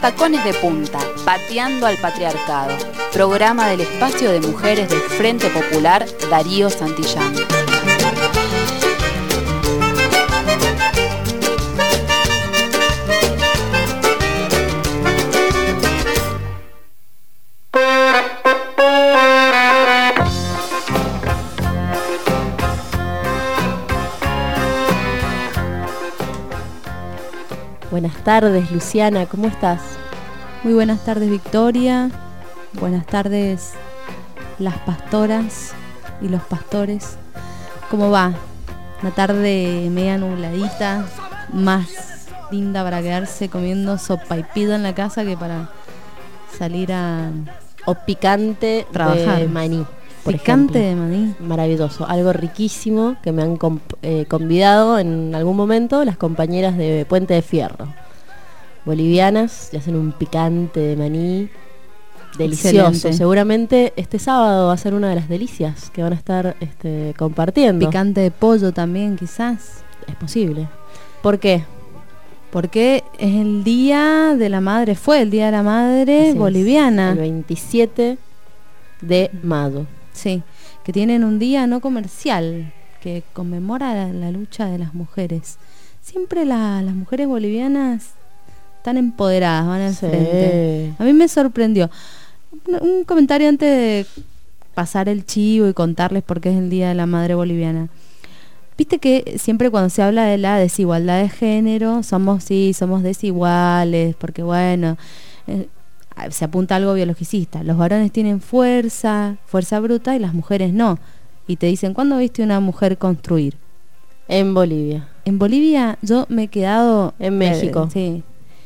Tacones de Punta, pateando al patriarcado. Programa del espacio de mujeres del Frente Popular Darío Santillán. Buenas tardes, Luciana, ¿cómo estás? Muy buenas tardes, Victoria. Buenas tardes, las pastoras y los pastores. ¿Cómo va? Una tarde media nubladita, más linda para quedarse comiendo sopaipilla en la casa que para salir a... O picante trabajar. De maní. Picante de maní. Maravilloso, algo riquísimo que me han convidado en algún momento las compañeras de Puente de Fierro, bolivianas, y hacen un picante de maní delicioso. Excelente. Seguramente este sábado va a ser una de las delicias que van a estar compartiendo. Picante de pollo también, quizás. Es posible. ¿Por qué? Porque es el Día de la Madre, fue el Día de la Madre Así es, boliviana. el 27 de mayo. Sí, que tienen un día no comercial que conmemora la lucha de las mujeres. Siempre las mujeres bolivianas están empoderadas, van al Sí. frente. A mí me sorprendió. Un comentario antes de pasar el chivo y contarles por qué es el Día de la Madre Boliviana. Viste que siempre cuando se habla de la desigualdad de género, somos desiguales, porque bueno... se apunta a algo biologicista. Los varones tienen fuerza bruta y las mujeres no. Y te dicen, ¿cuándo viste una mujer construir? En Bolivia. En Bolivia yo me he quedado... En México. Sí.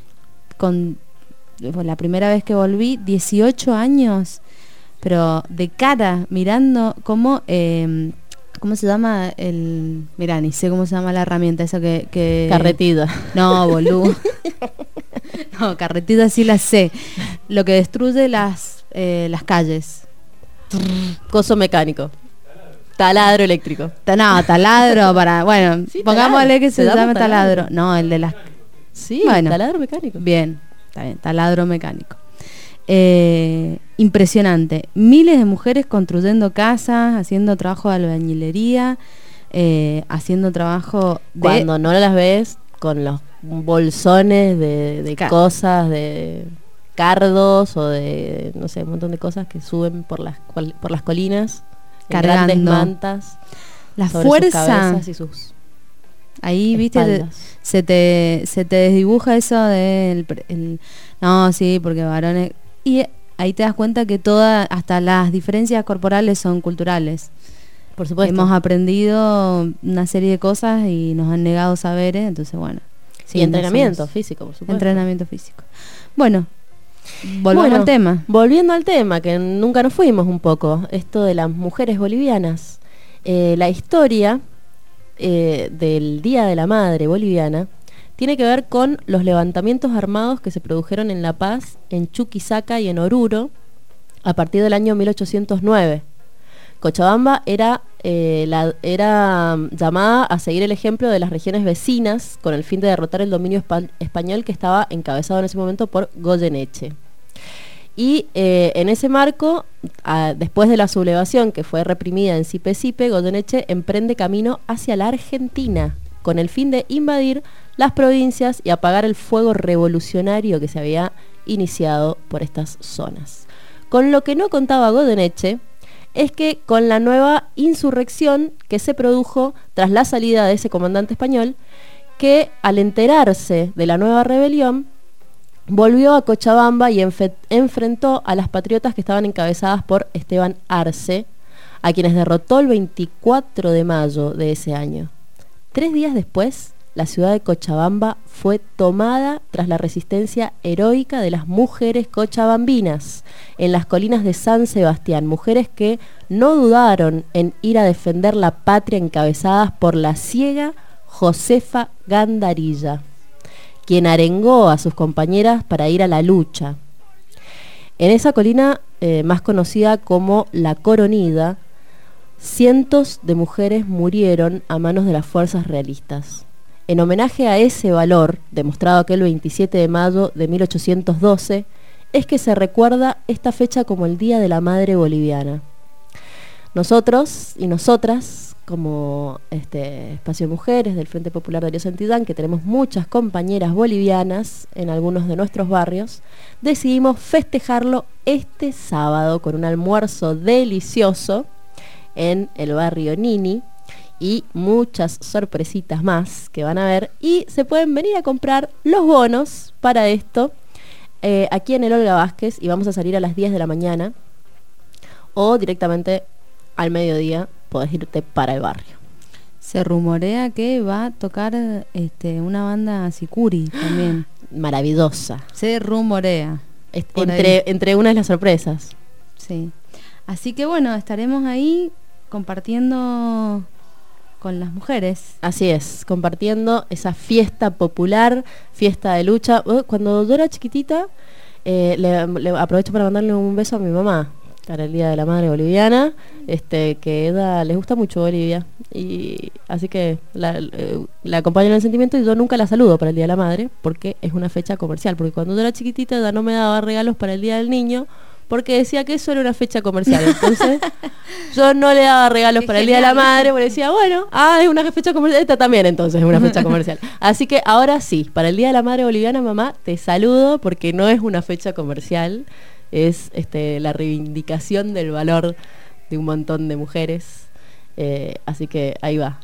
La primera vez que volví, 18 años, pero de cara, mirando cómo... ¿cómo se llama el...? Mirá, ni sé cómo se llama la herramienta esa que... Carretilla. No, boludo. No, carretilla sí la sé. Lo que destruye las calles. Coso mecánico. Taladro eléctrico. No, taladro para... Bueno, Sí, pongámosle taladro. que se llama llame taladro. No, el de las... Sí, Bueno. taladro mecánico. Bien, está bien, taladro mecánico. Impresionante. Miles de mujeres construyendo casas, haciendo trabajo de albañilería, haciendo trabajo de... Cuando no las ves con los bolsones de cosas, de cardos o de, no sé, un montón de cosas que suben por las colinas, en Cargando. grandes mantas, La sobre fuerza... sus cabezas y sus Ahí, viste, espaldas. se te desdibuja eso del... No, sí, porque varones... Y ahí te das cuenta que hasta las diferencias corporales son culturales. Por supuesto. Hemos aprendido una serie de cosas y nos han negado saberes, entonces bueno. Y entrenamiento físico, por supuesto. Entrenamiento físico. Bueno, volvamos al tema. Volviendo al tema, que nunca nos fuimos un poco, esto de las mujeres bolivianas. La historia del Día de la Madre boliviana tiene que ver con los levantamientos armados que se produjeron en La Paz, en Chuquisaca y en Oruro a partir del año 1809. Cochabamba era llamada a seguir el ejemplo de las regiones vecinas con el fin de derrotar el dominio español que estaba encabezado en ese momento por Goyeneche. Y en ese marco, después de la sublevación que fue reprimida en Sipe-Sipe, Goyeneche emprende camino hacia la Argentina con el fin de invadir las provincias y apagar el fuego revolucionario que se había iniciado por estas zonas. Con lo que no contaba Goyeneche es que con la nueva insurrección que se produjo tras la salida de ese comandante español, que al enterarse de la nueva rebelión, volvió a Cochabamba y enfrentó a las patriotas que estaban encabezadas por Esteban Arce, a quienes derrotó el 24 de mayo de ese año. 3 días después, la ciudad de Cochabamba fue tomada tras la resistencia heroica de las mujeres cochabambinas en las colinas de San Sebastián, mujeres que no dudaron en ir a defender la patria encabezadas por la ciega Josefa Gandarilla, quien arengó a sus compañeras para ir a la lucha. En esa colina, más conocida como La Coronida, cientos de mujeres murieron a manos de las fuerzas realistas. En homenaje a ese valor, demostrado aquel 27 de mayo de 1812, es que se recuerda esta fecha como el Día de la Madre Boliviana. Nosotros y nosotras, como Espacio de Mujeres del Frente Popular Darío Santillán, que tenemos muchas compañeras bolivianas en algunos de nuestros barrios, decidimos festejarlo este sábado con un almuerzo delicioso en el barrio Nini y muchas sorpresitas más que van a ver, y se pueden venir a comprar los bonos para esto aquí en el Olga Vázquez, y vamos a salir a las 10 de la mañana o directamente al mediodía podés irte para el barrio. Se rumorea que va a tocar una banda Sicuri también. Maravillosa. Se rumorea. Entre una de las sorpresas. Sí. Así que bueno, estaremos ahí compartiendo con las mujeres. Así es, compartiendo esa fiesta popular, fiesta de lucha. Cuando yo era chiquitita, le aprovecho para mandarle un beso a mi mamá para el Día de la Madre Boliviana, que ella les gusta mucho Bolivia, y así que la acompaño en el sentimiento, y yo nunca la saludo para el Día de la Madre porque es una fecha comercial, porque cuando yo era chiquitita ella no me daba regalos para el Día del Niño porque decía que eso era una fecha comercial. Entonces yo no le daba regalos para el Día de la Madre porque decía, bueno, es una fecha comercial, esta también entonces es una fecha comercial. Así que ahora sí, para el Día de la Madre Boliviana, mamá, te saludo porque no es una fecha comercial, es la reivindicación del valor de un montón de mujeres. Así que ahí va.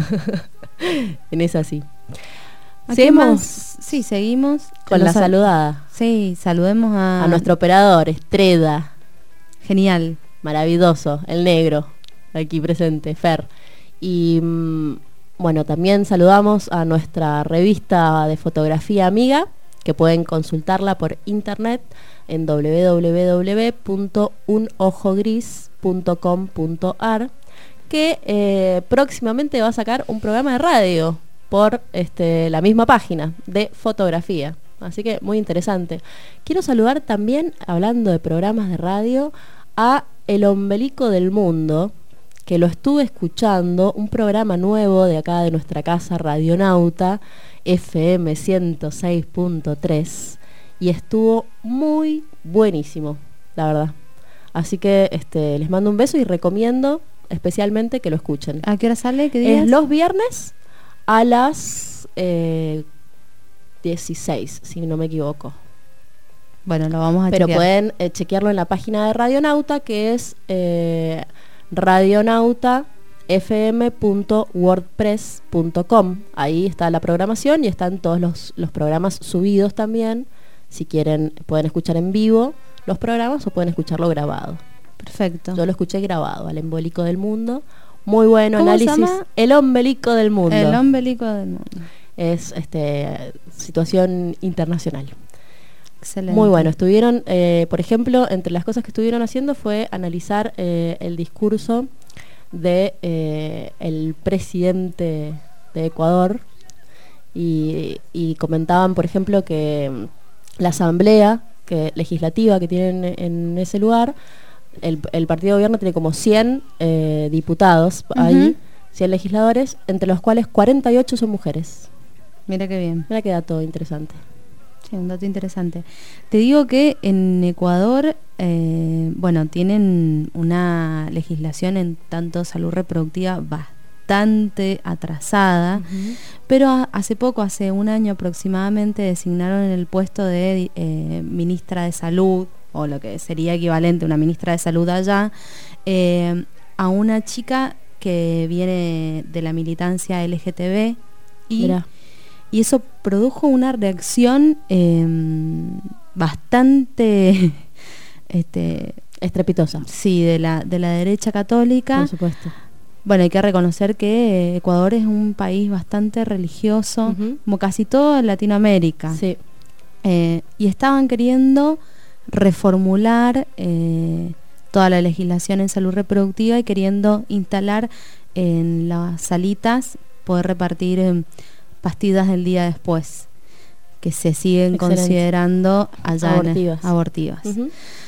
En esa sí. ¿Seguimos? Sí, seguimos con la saludada. Sí, saludemos a nuestro operador, Estrella. Genial. Maravilloso, el negro, aquí presente, Fer. Y bueno, también saludamos a nuestra revista de fotografía amiga, que pueden consultarla por internet en www.unojogris.com.ar, que próximamente va a sacar un programa de radio por la misma página de fotografía. Así que muy interesante. Quiero saludar también, hablando de programas de radio, a El Ombelico del Mundo, que lo estuve escuchando, un programa nuevo de acá de nuestra casa Radionauta, FM 106.3, y estuvo muy buenísimo, la verdad. Así que les mando un beso y recomiendo especialmente que lo escuchen. ¿A qué hora sale? ¿Qué días? Los viernes a las 16, si no me equivoco. Bueno, lo vamos a Pero chequear. pueden chequearlo en la página de Radionauta, que es radionautafm.wordpress.com. Ahí está la programación y están todos los programas subidos también. Si quieren, pueden escuchar en vivo los programas o pueden escucharlo grabado. Perfecto. Yo lo escuché grabado, al Ombelico del Mundo. Muy bueno ¿Cómo análisis. se llama? El Ombelico del Mundo. El Ombelico del Mundo. Es situación internacional. Excelente. Muy bueno. Estuvieron, por ejemplo, entre las cosas que estuvieron haciendo fue analizar el discurso de el presidente de Ecuador, y comentaban, por ejemplo, que la asamblea legislativa que tienen en ese lugar, el partido de gobierno tiene como 100 diputados ahí, 100 legisladores, entre los cuales 48 son mujeres. Mira qué bien. Mira qué dato interesante. Sí, un dato interesante. Te digo que en Ecuador, tienen una legislación en tanto salud reproductiva bastante atrasada, pero hace poco, hace un año aproximadamente, designaron en el puesto de ministra de salud, o lo que sería equivalente a una ministra de salud allá, a una chica que viene de la militancia LGTB, y eso produjo una reacción bastante estrepitosa. Sí, de la derecha católica. Por supuesto. Bueno, hay que reconocer que Ecuador es un país bastante religioso, como casi todo en Latinoamérica. Sí. Y estaban queriendo reformular toda la legislación en salud reproductiva y queriendo instalar en las salitas, poder repartir pastillas del día después, que se siguen considerando allá abortivas.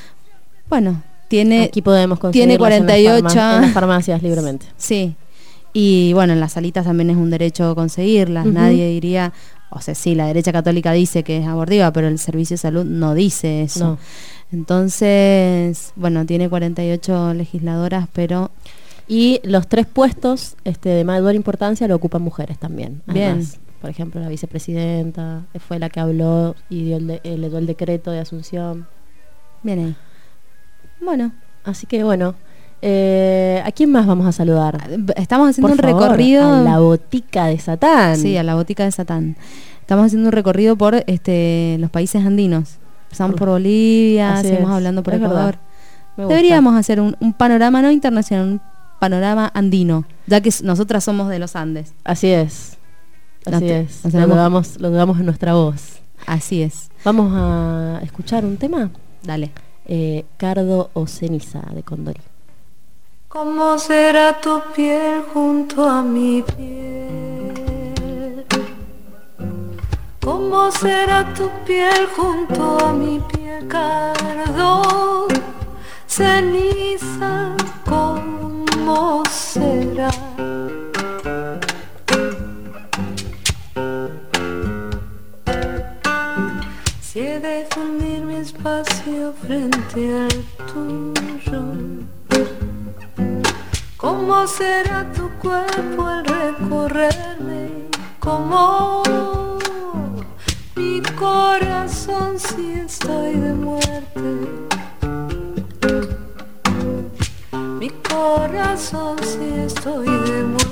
Bueno, aquí podemos conseguirlas tiene 48 en las farmacias libremente. Sí. Y bueno, en las salitas también es un derecho conseguirlas. Nadie diría, o sea, sí, la derecha católica dice que es abortiva, pero el servicio de salud no dice eso. No. Entonces, bueno, tiene 48 legisladoras, pero... Y los 3 puestos de mayor importancia lo ocupan mujeres también. Además, Bien. por ejemplo, la vicepresidenta fue la que habló y le dio el decreto de asunción. Bien ahí. Bueno, Así que bueno, ¿a quién más vamos a saludar? estamos haciendo Por un favor, recorrido... a la botica de Satán. Sí, a la botica de Satán. Estamos haciendo un recorrido por los países andinos. Empezamos por Bolivia, Así seguimos es, hablando por es Ecuador. verdad. Me gusta. Deberíamos hacer un panorama no internacional, un panorama andino, ya que nosotras somos de los Andes. Así es. Así es. nos Lo tenemos- dudamos en nuestra voz. Así es. Vamos a escuchar un tema. Dale. Cardo o ceniza de Condori. ¿Cómo será tu piel junto a mi piel? ¿Cómo será tu piel junto a mi piel, cardo? Ceniza, ¿cómo será? Si he de fundir mi espacio frente al tuyo, ¿cómo será tu cuerpo al recorrerme? ¿Cómo mi corazón si estoy de muerte? Mi corazón si estoy de muerte.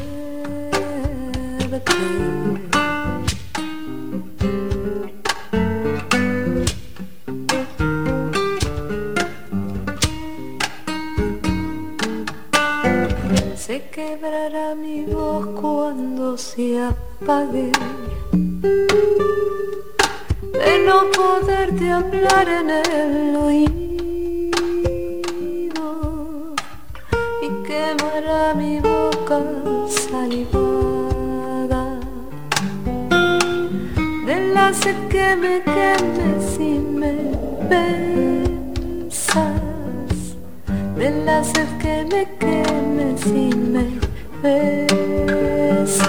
Se quebrará mi voz cuando se apague, de no poderte hablar en el oído, y quemará mi boca salivada de la sed que me queme si me besas, de la sed que me queme si me besas.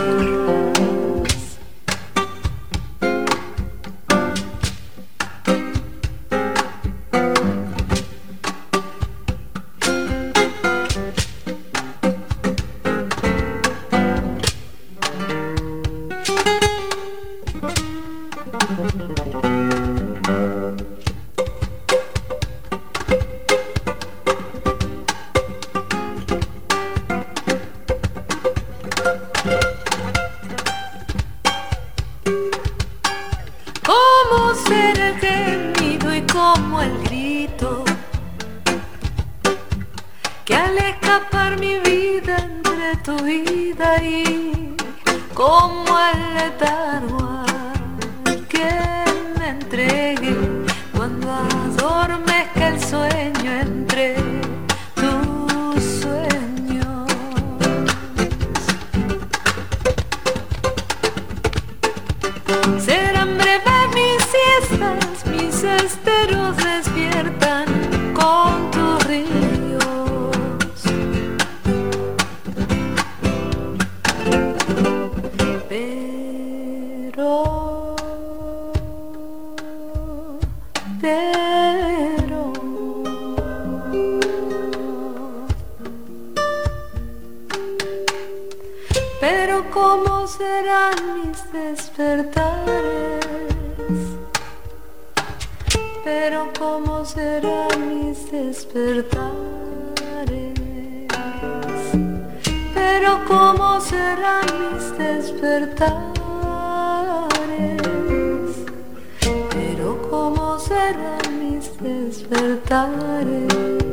¿Cómo será el gemido y cómo el grito que al escapar mi vida entre tu vida y como el letargo al que me entregue cuando adormezca el sueño entre tus sueños? Serán breves mis siestas, mis esteros despiertan con tus ríos, pero ¿cómo serán mis despertares? Pero ¿cómo serán mis despertares? Pero ¿cómo serán mis despertares? Pero ¿cómo serán mis despertares?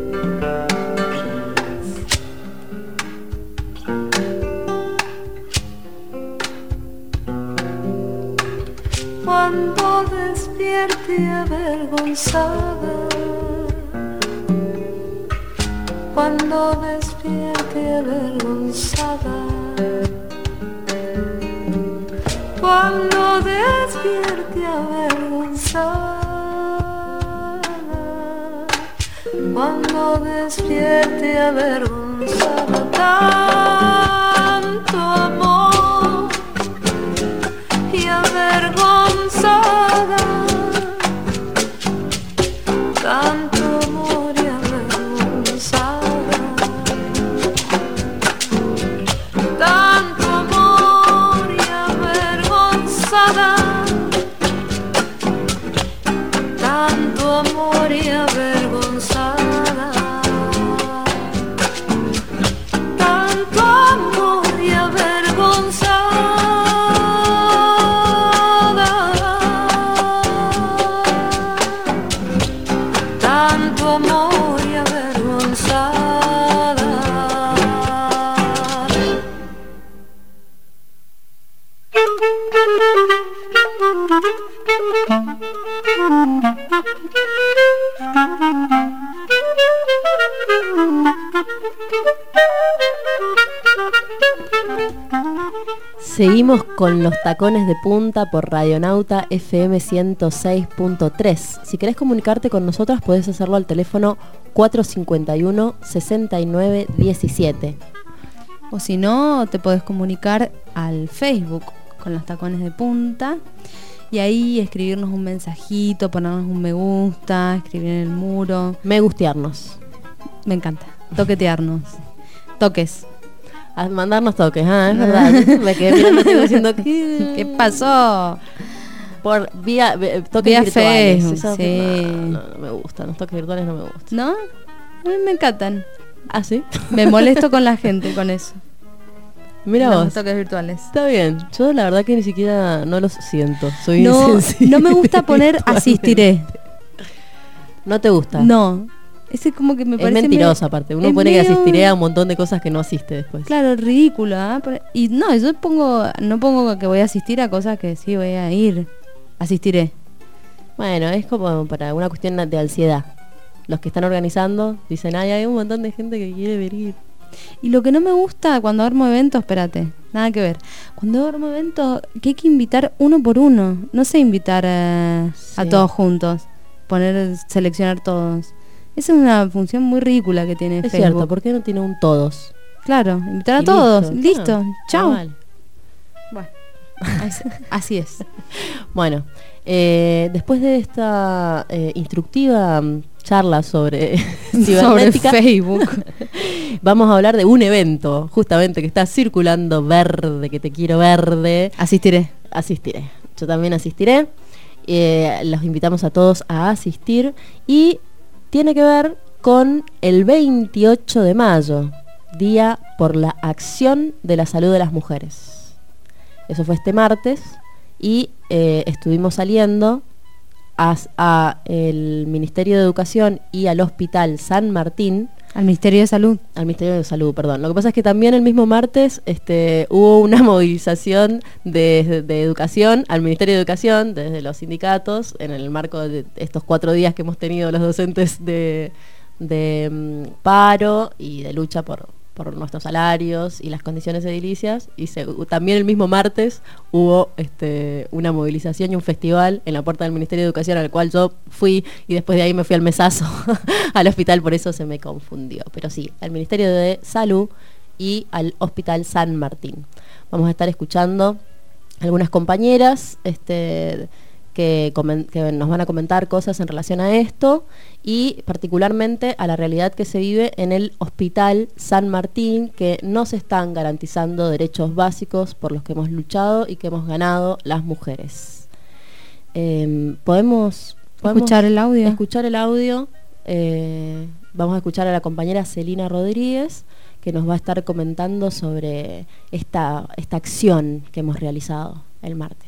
Cuando despierte avergonzada, cuando despierte avergonzada, cuando despierte avergonzada, cuando despierte avergonzada, tanto avergonzada. Tanto amor y avergonzada. Tanto amor y avergonzada. Tanto amor y avergonzada. Tanto amor y avergonzada. Tanto amor y avergonzada. Seguimos con Los Tacones de Punta por Radionauta FM 106.3. Si querés comunicarte con nosotras, podés hacerlo al teléfono 451-6917. O si no, te podés comunicar al Facebook con Los Tacones de Punta y ahí escribirnos un mensajito, ponernos un me gusta, escribir en el muro. Me gustearnos. Me encanta. Toquetearnos. Toques. A mandarnos toques, es verdad. Me quedé mirando diciendo ¿Qué pasó? Por vía toques Vía virtuales. Facebook, Eso, sí. no me gustan, los toques virtuales no me gustan. ¿No? A mí me encantan. ¿Ah, sí? Me molesto con la gente con eso. Mira Los vos. toques virtuales. Está bien. Yo la verdad que ni siquiera no los siento. Soy No, insensible no me gusta poner virtualmente. asistiré. ¿No te gusta? No. Ese como que me Es parece mentiroso aparte. Uno es pone que medio- asistiré a un montón de cosas que no asiste después. Claro, ridículo, ¿ah? Y no, yo no pongo que voy a asistir a cosas que sí voy a ir. Asistiré. Bueno, es como para una cuestión de ansiedad. Los que están organizando dicen, ay, hay un montón de gente que quiere venir. Y lo que no me gusta cuando armo eventos, espérate, nada que ver. Cuando armo eventos, que hay que invitar uno por uno. No sé invitar a Sí. todos juntos. Seleccionar todos. Esa es una función muy ridícula que tiene Es Facebook. cierto, ¿por qué no tiene un todos? Claro, invitar a Y todos. listo, Listo. claro. Chao. Ah, vale. Bueno, así es. Bueno, después de esta instructiva charla sobre Sobre cibernética, Facebook. vamos a hablar de un evento justamente que está circulando verde, que te quiero verde. Asistiré. Asistiré. Yo también asistiré. Los invitamos a todos a asistir y tiene que ver con el 28 de mayo, Día por la Acción de la Salud de las Mujeres. Eso fue este martes y estuvimos saliendo a el Ministerio de Educación y al Hospital San Martín. Al Ministerio de Salud. Al Ministerio de Salud, perdón. Lo que pasa es que también el mismo martes hubo una movilización de educación al Ministerio de Educación desde los sindicatos en el marco de estos 4 días que hemos tenido los docentes de paro y de lucha por nuestros salarios y las condiciones edilicias. Y también el mismo martes hubo una movilización y un festival en la puerta del Ministerio de Educación al cual yo fui y después de ahí me fui al mesazo al hospital, por eso se me confundió. Pero sí, al Ministerio de Salud y al Hospital San Martín. Vamos a estar escuchando algunas compañeras que nos van a comentar cosas en relación a esto y particularmente a la realidad que se vive en el Hospital San Martín, que no se están garantizando derechos básicos por los que hemos luchado y que hemos ganado las mujeres. ¿Podemos Escuchar el audio. escuchar el audio? Vamos a escuchar a la compañera Celina Rodríguez, que nos va a estar comentando sobre esta acción que hemos realizado el martes.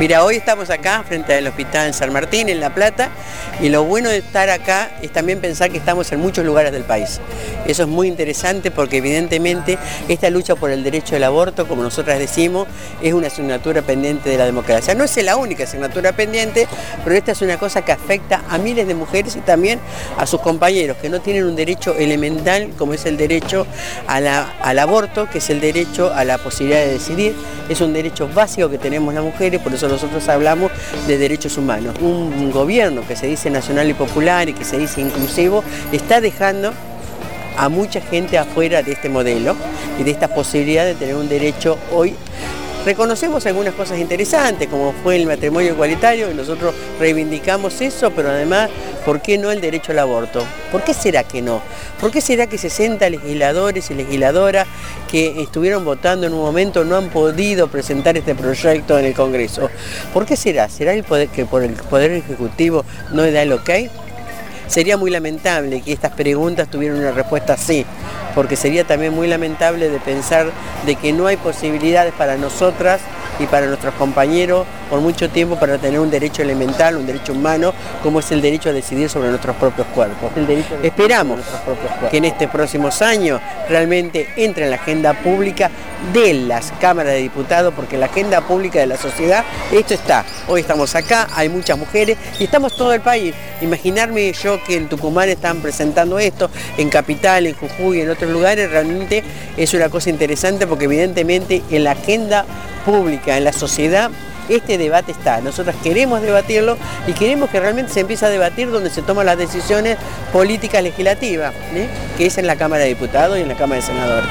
Mira, hoy estamos acá frente al Hospital San Martín en La Plata, y lo bueno de estar acá es también pensar que estamos en muchos lugares del país. Eso es muy interesante porque evidentemente esta lucha por el derecho al aborto, como nosotras decimos, es una asignatura pendiente de la democracia. No es la única asignatura pendiente, pero esta es una cosa que afecta a miles de mujeres y también a sus compañeros que no tienen un derecho elemental como es el derecho al aborto, que es el derecho a la posibilidad de decidir. Es un derecho básico que tenemos las mujeres, por eso nosotros hablamos de derechos humanos. Un gobierno que se dice nacional y popular y que se dice inclusivo está dejando a mucha gente afuera de este modelo y de esta posibilidad de tener un derecho hoy. Reconocemos algunas cosas interesantes, como fue el matrimonio igualitario, y nosotros reivindicamos eso, pero además, ¿por qué no el derecho al aborto? ¿Por qué será que no? ¿Por qué será que 60 legisladores y legisladoras que estuvieron votando en un momento no han podido presentar este proyecto en el Congreso? ¿Por qué será? ¿Será que por el Poder Ejecutivo no da el ok? Sería muy lamentable que estas preguntas tuvieran una respuesta así, porque sería también muy lamentable de pensar de que no hay posibilidades para nosotras y para nuestros compañeros por mucho tiempo para tener un derecho elemental, un derecho humano, como es el derecho a decidir sobre nuestros propios cuerpos. Esperamos que en estos próximos años realmente entre en la agenda pública de las cámaras de diputados, porque en la agenda pública de la sociedad esto está. Hoy estamos acá, hay muchas mujeres y estamos todo el país. Imaginarme yo que en Tucumán están presentando esto, en Capital, en Jujuy, en otros lugares, realmente es una cosa interesante porque evidentemente en la agenda pública, en la sociedad, este debate está. Nosotros queremos debatirlo y queremos que realmente se empiece a debatir donde se toman las decisiones políticas legislativas, que es en la Cámara de Diputados y en la Cámara de Senadores.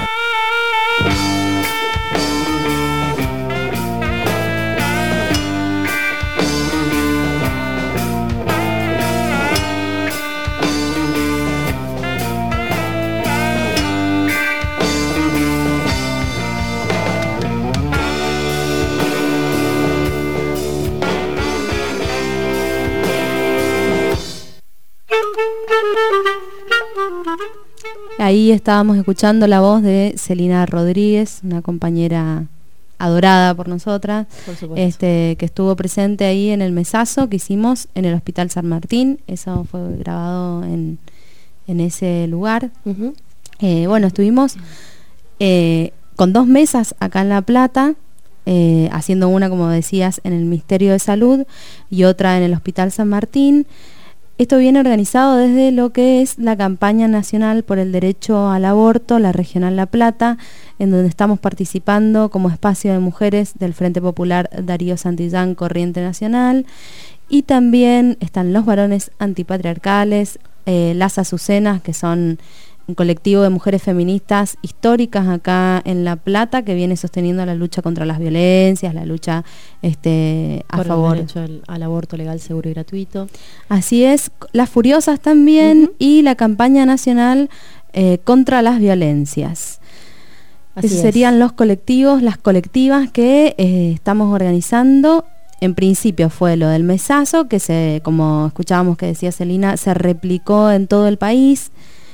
Ahí estábamos escuchando la voz de Celina Rodríguez, una compañera adorada por nosotras, que estuvo presente ahí en el mesazo que hicimos en el Hospital San Martín. Eso fue grabado en ese lugar. Bueno, estuvimos con 2 mesas acá en La Plata, haciendo una, como decías, en el Ministerio de Salud y otra en el Hospital San Martín. Esto viene organizado desde lo que es la campaña nacional por el derecho al aborto, la Regional La Plata, en donde estamos participando como espacio de mujeres del Frente Popular Darío Santillán Corriente Nacional, y también están los varones antipatriarcales, las Azucenas, que son un colectivo de mujeres feministas históricas acá en La Plata que viene sosteniendo la lucha contra las violencias, la lucha a favor del derecho al aborto legal, seguro y gratuito. Así es, las Furiosas también, y la campaña nacional contra las violencias. Esos serían los colectivos, las colectivas que estamos organizando. En principio fue lo del mesazo, que como escuchábamos que decía Celina, se replicó en todo el país.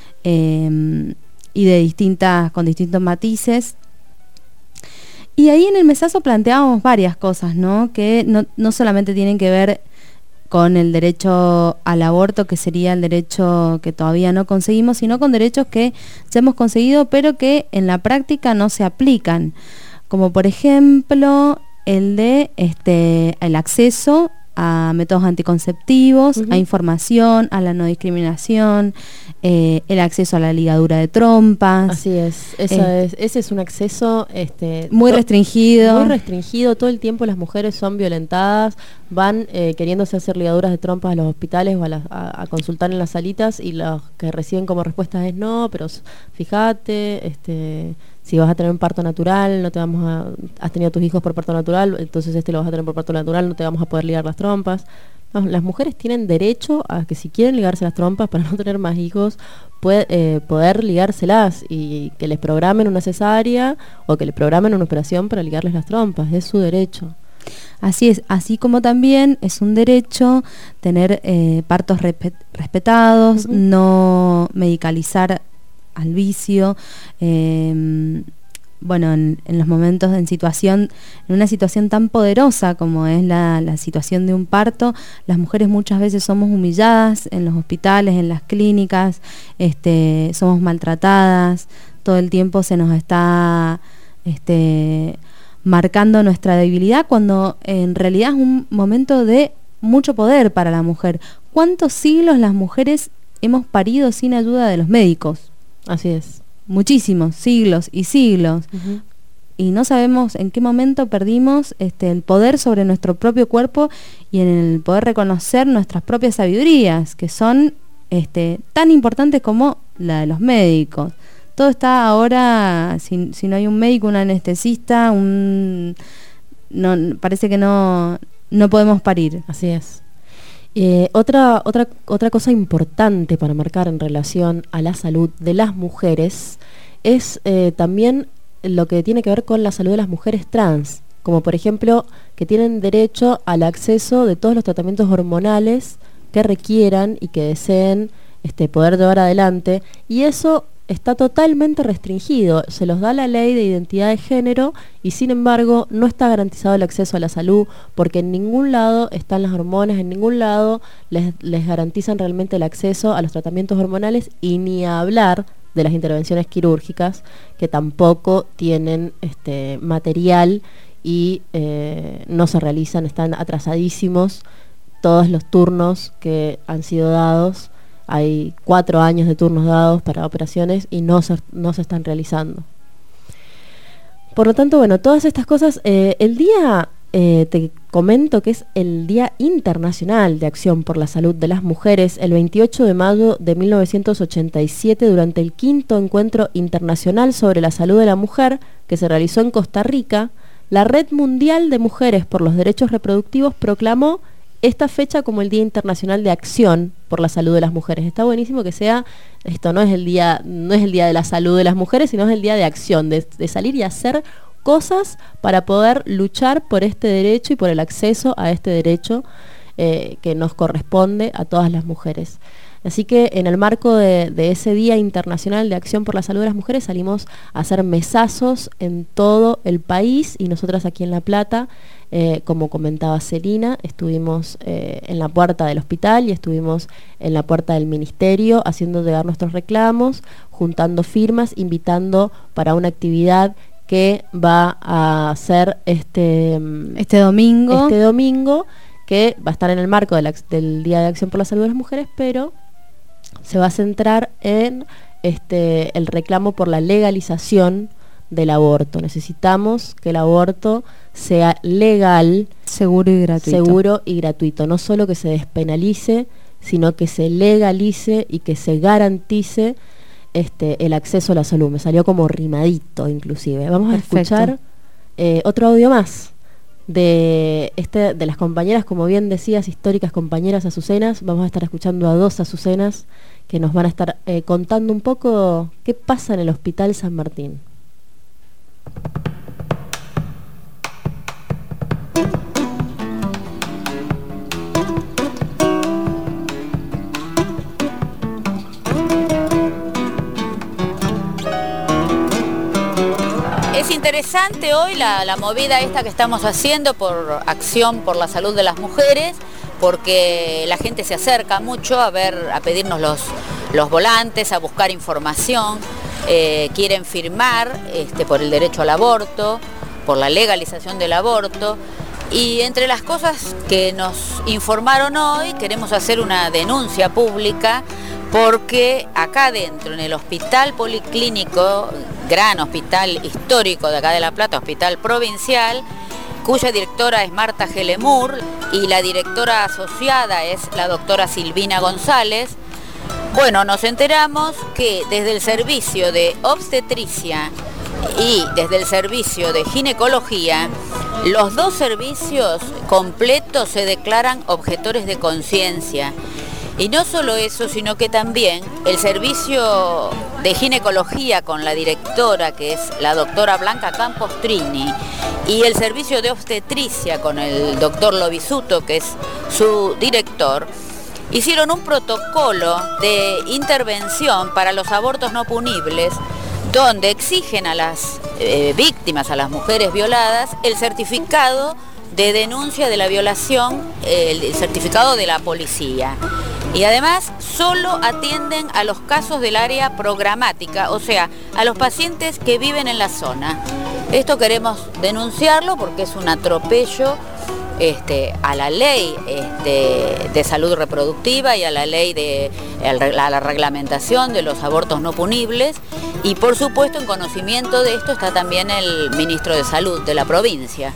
Y con distintos matices. Y ahí en el mesazo planteábamos varias cosas, ¿no? Que no solamente tienen que ver con el derecho al aborto, que sería el derecho que todavía no conseguimos, sino con derechos que ya hemos conseguido, pero que en la práctica no se aplican. Como por ejemplo el de el acceso a métodos anticonceptivos, a información, a la no discriminación, el acceso a la ligadura de trompas. Así es, ese es un acceso muy restringido. Muy restringido, todo el tiempo las mujeres son violentadas, van queriéndose hacer ligaduras de trompas a los hospitales o a consultar en las salitas, y los que reciben como respuesta es no, pero fíjate, si vas a tener un parto natural, has tenido tus hijos por parto natural, entonces lo vas a tener por parto natural, no te vamos a poder ligar las trompas. No, las mujeres tienen derecho a que si quieren ligarse las trompas para no tener más hijos, poder ligárselas y que les programen una cesárea o que les programen una operación para ligarles las trompas. Es su derecho. Así es, así como también es un derecho tener partos respetados, no medicalizar al vicio, bueno, en los momentos en una situación tan poderosa como es la situación de un parto, las mujeres muchas veces somos humilladas en los hospitales, en las clínicas, somos maltratadas, todo el tiempo se nos está marcando nuestra debilidad, cuando en realidad es un momento de mucho poder para la mujer. ¿Cuántos siglos las mujeres hemos parido sin ayuda de los médicos? Así es. Muchísimos siglos y siglos. Uh-huh. Y no sabemos en qué momento perdimos el poder sobre nuestro propio cuerpo y en el poder reconocer nuestras propias sabidurías, que son tan importantes como la de los médicos. Todo está ahora, si no hay un médico, un anestesista, parece que no podemos parir. Así es. Otra cosa importante para marcar en relación a la salud de las mujeres es también lo que tiene que ver con la salud de las mujeres trans, como por ejemplo que tienen derecho al acceso de todos los tratamientos hormonales que requieran y que deseen poder llevar adelante, y eso está totalmente restringido, se los da la ley de identidad de género y sin embargo no está garantizado el acceso a la salud, porque en ningún lado están las hormonas, en ningún lado les garantizan realmente el acceso a los tratamientos hormonales, y ni a hablar de las intervenciones quirúrgicas, que tampoco tienen material y no se realizan, están atrasadísimos todos los turnos que han sido dados. Hay 4 años de turnos dados para operaciones y no se están realizando. Por lo tanto, bueno, todas estas cosas, el día, te comento que es el Día Internacional de Acción por la Salud de las Mujeres, el 28 de mayo de 1987, durante el 5º Encuentro Internacional sobre la Salud de la Mujer, que se realizó en Costa Rica. La Red Mundial de Mujeres por los Derechos Reproductivos proclamó esta fecha como el Día Internacional de Acción por la Salud de las Mujeres. Está buenísimo que sea, esto no es el día de la salud de las mujeres, sino es el día de acción, de salir y hacer cosas para poder luchar por este derecho y por el acceso a este derecho que nos corresponde a todas las mujeres. Así que en el marco de ese Día Internacional de Acción por la Salud de las Mujeres salimos a hacer mesazos en todo el país, y nosotras aquí en La Plata, como comentaba Celina, estuvimos en la puerta del hospital y estuvimos en la puerta del ministerio haciendo llegar nuestros reclamos, juntando firmas, invitando para una actividad que va a ser este domingo, que va a estar en el marco del Día de Acción por la Salud de las Mujeres, pero se va a centrar en el reclamo por la legalización del aborto. Necesitamos que el aborto sea legal, seguro y gratuito. No solo que se despenalice, sino que se legalice y que se garantice el acceso a la salud. Me salió como rimadito inclusive. Vamos a escuchar otro audio más de las compañeras, como bien decías, históricas compañeras azucenas. Vamos a estar escuchando a 2 azucenas que nos van a estar contando un poco qué pasa en el Hospital San Martín. Es interesante hoy la movida esta que estamos haciendo por acción por la salud de las mujeres, porque la gente se acerca mucho a pedirnos los volantes, a buscar información, quieren firmar por el derecho al aborto, por la legalización del aborto. Y entre las cosas que nos informaron hoy, queremos hacer una denuncia pública, porque acá adentro, en el hospital policlínico, gran hospital histórico de acá de La Plata, hospital provincial, cuya directora es Marta Gelemur y la directora asociada es la doctora Silvina González. Bueno, nos enteramos que desde el servicio de obstetricia y desde el servicio de ginecología, los 2 servicios completos se declaran objetores de conciencia. Y no solo eso, sino que también el servicio de ginecología con la directora, que es la doctora Blanca Campostrini, y el servicio de obstetricia con el doctor Lobisuto, que es su director, hicieron un protocolo de intervención para los abortos no punibles, donde exigen a las víctimas, a las mujeres violadas, el certificado de denuncia de la violación, el certificado de la policía. Y además solo atienden a los casos del área programática, o sea, a los pacientes que viven en la zona. Esto queremos denunciarlo porque es un atropello a la ley de salud reproductiva y a la ley a la reglamentación de los abortos no punibles, y por supuesto en conocimiento de esto está también el ministro de Salud de la provincia.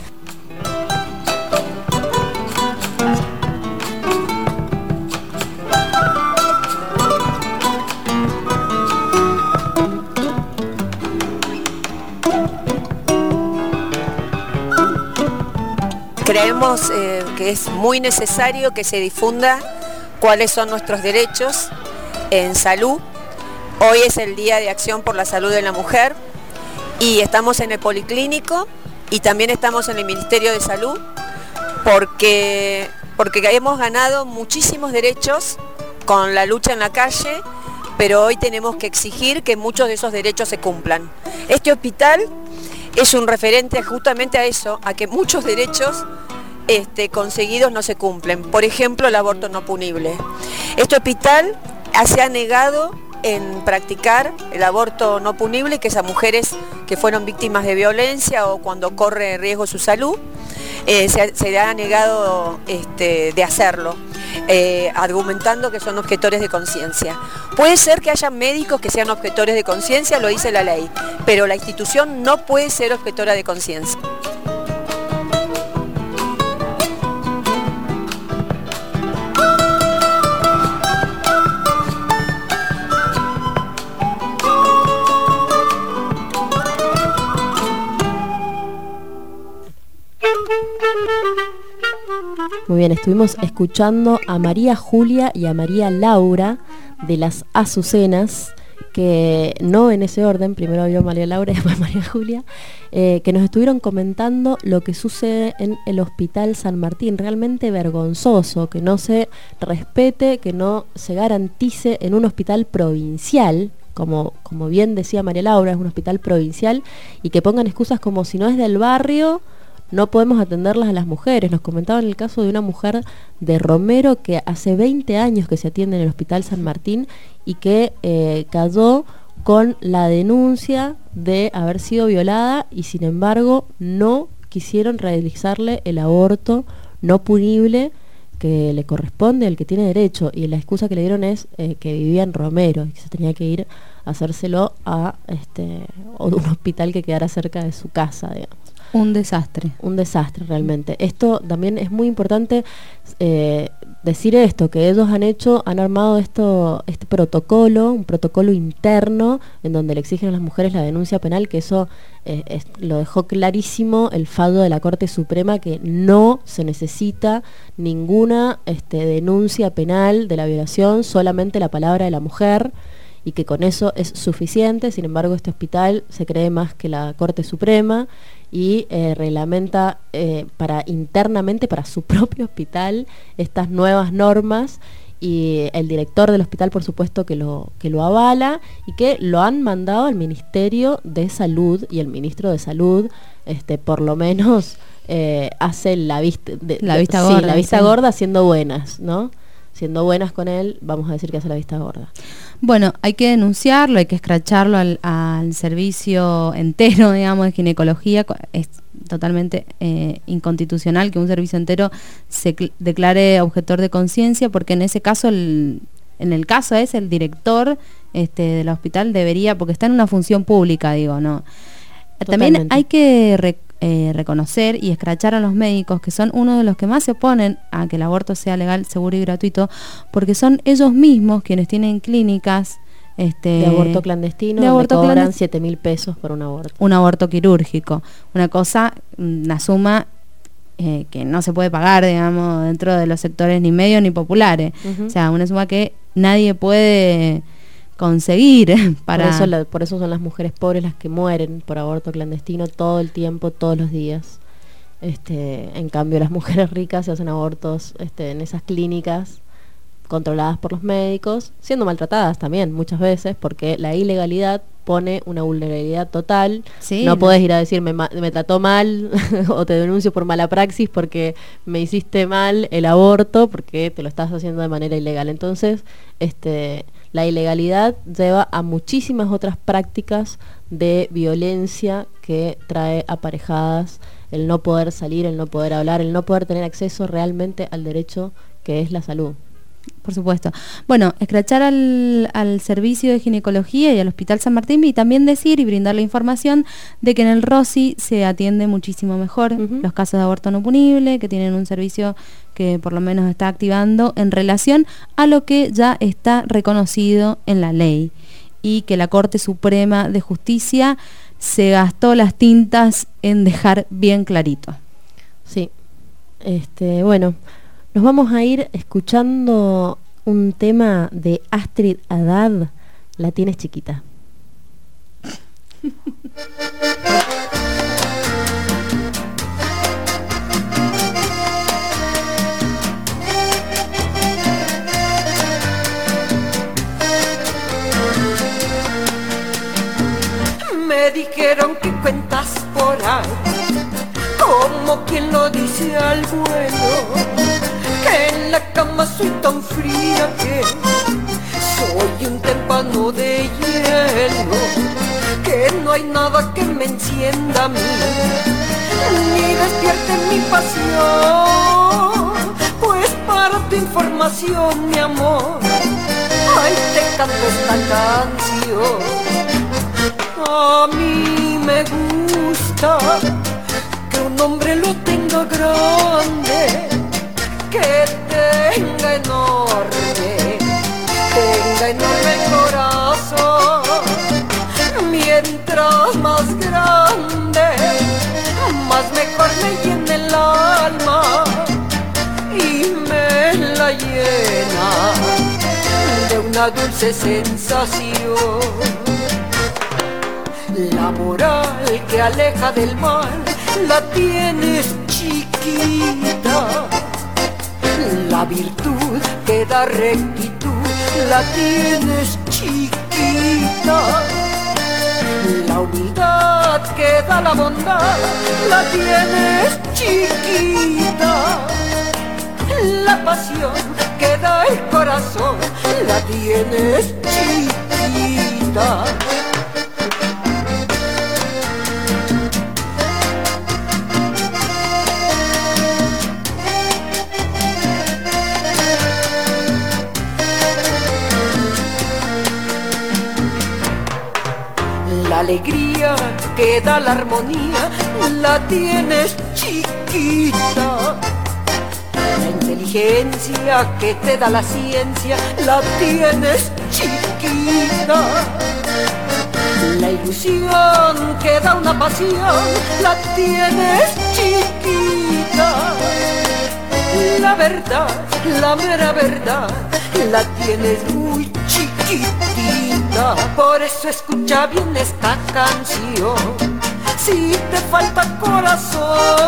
Creemos que es muy necesario que se difunda cuáles son nuestros derechos en salud. Hoy es el Día de Acción por la Salud de la Mujer y estamos en el Policlínico y también estamos en el Ministerio de Salud porque hemos ganado muchísimos derechos con la lucha en la calle, pero hoy tenemos que exigir que muchos de esos derechos se cumplan. Este hospital es un referente justamente a eso, a que muchos derechos conseguidos no se cumplen. Por ejemplo, el aborto no punible. Este hospital se ha negado en practicar el aborto no punible, que es a mujeres que fueron víctimas de violencia o cuando corre riesgo su salud, se le ha negado de hacerlo, argumentando que son objetores de conciencia. Puede ser que haya médicos que sean objetores de conciencia, lo dice la ley, pero la institución no puede ser objetora de conciencia. Muy bien, estuvimos escuchando a María Julia y a María Laura de las Azucenas, que no en ese orden, primero vio María Laura y después María Julia, que nos estuvieron comentando lo que sucede en el Hospital San Martín. Realmente vergonzoso que no se respete, que no se garantice en un hospital provincial, como bien decía María Laura, es un hospital provincial, y que pongan excusas como si no es del barrio, no podemos atenderlas a las mujeres. Nos comentaban el caso de una mujer de Romero que hace 20 años que se atiende en el Hospital San Martín y que cayó con la denuncia de haber sido violada y sin embargo no quisieron realizarle el aborto no punible que le corresponde al que tiene derecho, y la excusa que le dieron es que vivía en Romero y que se tenía que ir a hacérselo a un hospital que quedara cerca de su casa, digamos. Un desastre. Un desastre realmente. Esto también es muy importante decir esto, que ellos han armado este protocolo, un protocolo interno en donde le exigen a las mujeres la denuncia penal, que eso lo dejó clarísimo el fallo de la Corte Suprema, que no se necesita ninguna denuncia penal de la violación, solamente la palabra de la mujer, y que con eso es suficiente. Sin embargo, este hospital se cree más que la Corte Suprema y reglamenta internamente para su propio hospital estas nuevas normas, y el director del hospital por supuesto que lo avala y que lo han mandado al Ministerio de Salud, y el ministro de Salud por lo menos hace la vista gorda, sí, la vista gorda, siendo buenas, ¿no? Siendo buenas con él, vamos a decir que hace la vista gorda. Bueno, hay que denunciarlo, hay que escracharlo al servicio entero, digamos, de ginecología. Es totalmente inconstitucional que un servicio entero se declare objetor de conciencia, porque en ese caso, en el caso es el director del hospital debería, porque está en una función pública, digo, ¿no? Totalmente. También hay que reconocer y escrachar a los médicos, que son uno de los que más se oponen a que el aborto sea legal, seguro y gratuito, porque son ellos mismos quienes tienen clínicas de aborto clandestino, donde cobran 7.000 pesos por un aborto. Un aborto quirúrgico, una suma que no se puede pagar, digamos, dentro de los sectores ni medios ni populares. O sea, una suma que nadie puede conseguir para... Por eso son las mujeres pobres las que mueren por aborto clandestino todo el tiempo, todos los días. En cambio, las mujeres ricas se hacen abortos en esas clínicas controladas por los médicos, siendo maltratadas también muchas veces, porque la ilegalidad pone una vulnerabilidad total. Sí, no podés ir a decir me trató mal o te denuncio por mala praxis porque me hiciste mal el aborto, porque te lo estás haciendo de manera ilegal. Entonces, la ilegalidad lleva a muchísimas otras prácticas de violencia que trae aparejadas el no poder salir, el no poder hablar, el no poder tener acceso realmente al derecho que es la salud. Por supuesto. Bueno, escrachar al servicio de ginecología y al Hospital San Martín, y también decir y brindar la información de que en el Rossi se atiende muchísimo mejor los casos de aborto no punible, que tienen un servicio que por lo menos está activando en relación a lo que ya está reconocido en la ley, y que la Corte Suprema de Justicia se gastó las tintas en dejar bien clarito. Sí. Bueno, nos vamos a ir escuchando un tema de Astrid Haddad, La tienes chiquita. Me dijeron que cuentas por ahí, como quien lo dice al vuelo, que en la cama soy tan fría que soy un témpano de hielo, que no hay nada que me encienda a mí, ni despierte mi pasión. Pues para tu información, mi amor, ay, te canto esta canción. A mí me gusta que un hombre lo tenga grande, que tenga enorme corazón. Mientras más grande, más mejor me llena el alma y me la llena de una dulce sensación. La moral que aleja del mal la tienes chiquita, la virtud que da rectitud la tienes chiquita, la humildad que da la bondad la tienes chiquita, la pasión que da el corazón la tienes chiquita. La alegría que da la armonía la tienes chiquita, la inteligencia que te da la ciencia la tienes chiquita, la ilusión que da una pasión la tienes chiquita, la verdad, la mera verdad la tienes muy chiquitita. Por eso escucha bien esta canción. Si te falta corazón,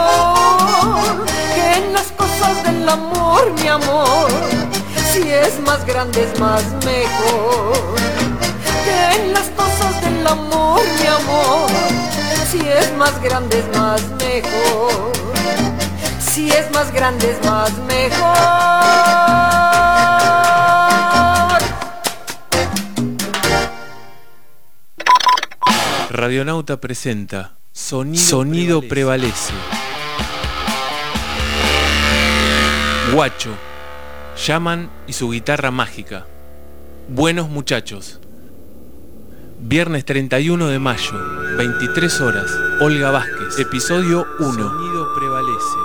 que en las cosas del amor, mi amor, si es más grande es más mejor. Que en las cosas del amor, mi amor, si es más grande es más mejor. Si es más grande es más mejor. Radionauta presenta Sonido prevalece. Guacho, Llaman y su guitarra mágica. Buenos muchachos. Viernes 31 de mayo, 23 horas, Olga Vázquez, episodio 1. Sonido prevalece.